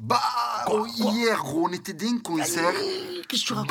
Hier, gros, on était d'un concert. Qu'est-ce que tu racontes?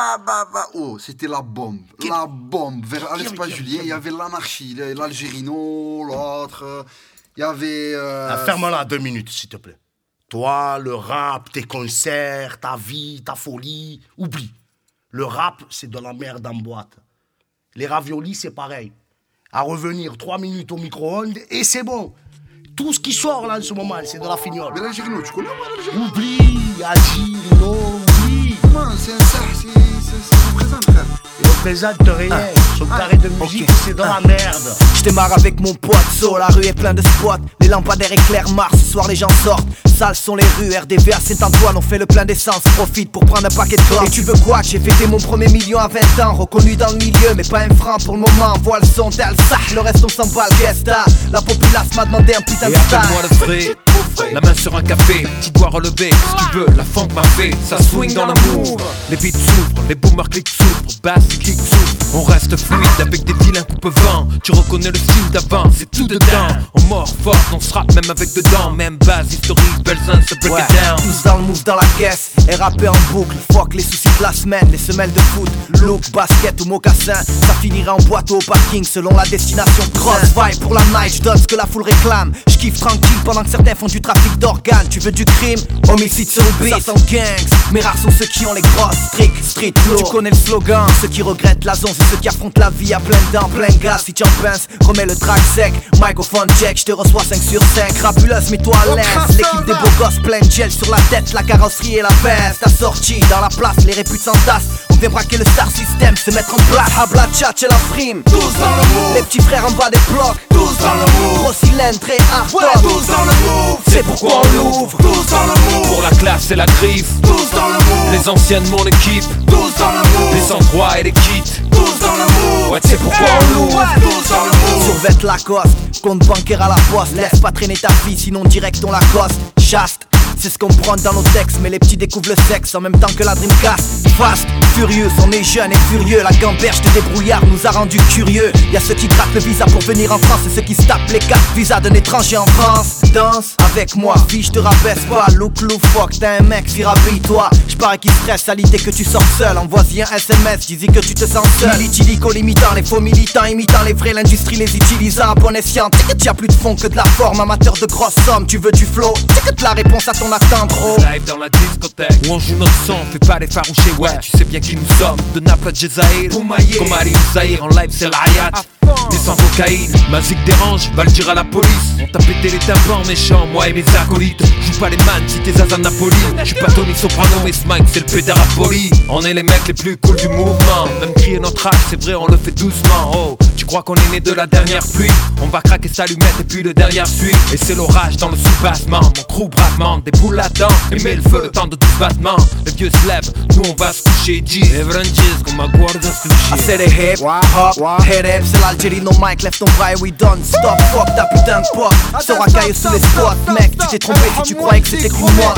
Oh, c'était la bombe. La bombe. Vers l'espace Julien, il y avait l'anarchie, l'Algérino, l'autre. Il y avait. Ferme-la 2 minutes, s'il te plaît. Toi, le rap, tes concerts, ta vie, ta folie, oublie. Le rap, c'est de la merde en boîte. Les raviolis, c'est pareil. À revenir 3 minutes au micro-ondes et c'est bon. Tout ce qui sort là en ce moment, c'est de la fignole. Mais l'Algérino, tu connais moi l'Algérino? Oublie, Algérino, oublie. Man, c'est un ça, c'est représente, frère. Il représente rien. Son carré de musique, c'est de la merde. J'démarre avec mon pote, la rue est pleine de spots. Les lampadaires éclairent Mars, ce soir les gens sortent. Sales sont les rues, RDV à Saint-Antoine, on fait le plein d'essence, profite pour prendre un paquet de clopes. Et tu veux quoi? J'ai fêté mon premier million à 20 ans, reconnu dans le milieu, mais pas un franc pour le moment. Vois le son, tel ça, le reste on s'en bat le gesta. La populace m'a demandé un putain de style. star. Et appelle-moi le vrai, la main sur un café, petit doigt relevé, si tu veux, la funk m'a fait, ça swing dans l'amour. Les beats s'ouvrent, les boomers clics s'ouvrent, bass kick s'ouvrent. On reste fluide avec des vilains coupe-vent. Tu reconnais le style d'avant, c'est tout dedans. On mord fort, on se rappe même avec dedans. Même base historique, belle zone, se break it down. Tous dans le move dans la caisse, et rapper en boucle. Fuck les soucis de la semaine, les semelles de foot. Look, basket ou mocassin, ça finira en boîte au parking selon la destination. Cross vibe pour la night, j'donne ce que la foule réclame. J'kiffe tranquille pendant que certains font du trafic d'organes. Tu veux du crime? Homicide sur le beat, ça sent gangs. Mais rares sont ceux qui ont les grosses tricks, street flow. Tu connais le slogan, ceux qui regrettent la zone, c'est ceux qui affrontent la vie à plein dents, plein gaz. Si tu en pinces, remets le track sec. Microphone check, j'te reçois 5 sur 5. Rapuleuse, mets-toi à l'aise. L'équipe des beaux gosses, plein de gel sur la tête, la carrosserie et la veste. Assortie dans la place, les réputes s'entassent. On vient braquer le star system, se mettre en place. Habla tchatch et la frime. Tous dans le move. Les petits frères en bas des blocs. Tous dans le move. Gros cylindre et hard ouais, tous dans le move. C'est pourquoi on l'ouvre. Tous dans le move. Pour la classe et la griffe. Tous dans le move. Les anciennes mon équipe. Tous dans le move. Les endroits et les kits. Tous dans le move. Ouais, c'est pourquoi on l'ouvre. Ouais, tous dans le move. Survête Lacoste, compte bancaire à la poste. Laisse pas traîner ta fille, sinon direct on l'accoste. Chaste, c'est ce qu'on prend dans nos textes. Mais les petits découvrent le sexe en même temps que la Dreamcast. Fast, furieux, on est jeune et furieux. La gamberge de débrouillard nous a rendus curieux. Y'a ceux qui grattent le visa pour venir en France et ceux qui se tapent les cartes visa d'un étranger en France. Danse avec moi, fille, je te rabaisse pas. Look loufoque, t'as un mec, si rhabille-toi. J'parais qu'il stresse à l'idée que tu sors seul. Envoie-y un SMS, dis-y que tu te sens seul. Illico limitant les faux militants, imitant les vrais, l'industrie les utilisant à bon escient. T'inquiète, y'a plus de fond que de la forme, amateur de grosses sommes. Tu veux du flow, t'inquiète la réponse à ton attente, bro. Live dans la discothèque, où on joue notre son, fais pas les farouchés, ouais, tu sais bien qui nous sommes. De Naples à Jezaïr, comme Ali Zahir, en live c'est l'Ayat. Des sans cocaïne, ma zig dérange, va le dire à la police. On t'a pété les tympans méchants, moi et mes acolytes. Joue pas les man si t'es Zaza Napoli. J'suis pas Tony Soprano mais ce Mike c'est le pédard à poli. On est les mecs les plus cool du mouvement. Même crier notre âge c'est vrai on le fait doucement. Oh, tu crois qu'on est né de la dernière pluie? On va craquer sa lumette et puis le derrière suit. Et c'est l'orage dans le sous-bassement. Mon crew bravement, des boules là-dedans. Et met le feu le temps de tout battement. Les vieux se lèvent, nous on va se coucher. Dis, Evranges comme ma guarda sushi. I said it hip, hop, head up, c'est l'Algérino Mike, lève ton bras et we done. Stop, fuck ta putain de pop. Se racaille sous les spots, mec, tu t'es trompé si tu croyais que c'était que moi.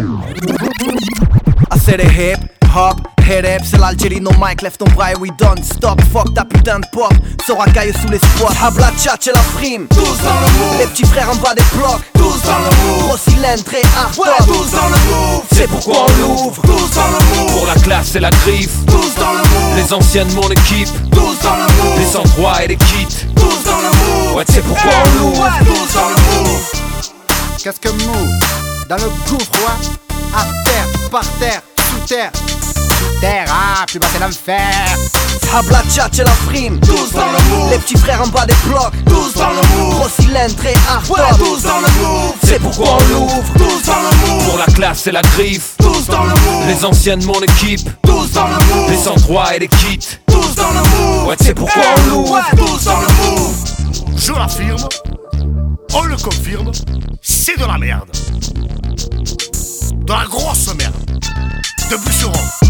I said it hip, hop, head up, c'est l'Algérino Mike, lève ton bras et we done. Stop, fuck ta putain de pop. Se racaille sous les spots, habla tchatch et la frime. Tous dans le move. Les petits frères en bas des blocs. Tous dans le move. Gros cylindre et hard ouais, tous dans le move. C'est pourquoi on l'ouvre. Tous dans le move. Pour la classe et la griffe. Tous dans le move. Les anciennes mon équipe. Tous dans le move. Les endroits et les kits. Tous dans le move. Ouais, c'est pourquoi on l'ouvre. Ouais, tous dans le move. Qu'est-ce que move? Dans le gouffre, ouais. À terre, par terre, sous terre. Sous terre, ah, plus bas c'est l'enfer. Habla tchatch et la frime. Tous dans le move. Les petits frères en bas des blocs. Tous dans le move. Gros cylindre et hard ouais, tous dans le move. C'est pourquoi on l'ouvre. Tous dans le move. Pour la classe et la griffe. Tous dans le move. Les anciennes mon équipe. Tous dans le move. Les endroits et les kits. Tous dans le move. Ouais, c'est pourquoi on l'ouvre. Ouais, tous dans le move. Je l'affirme, on le confirme, c'est de la merde. De la grosse merde. De bûcheron.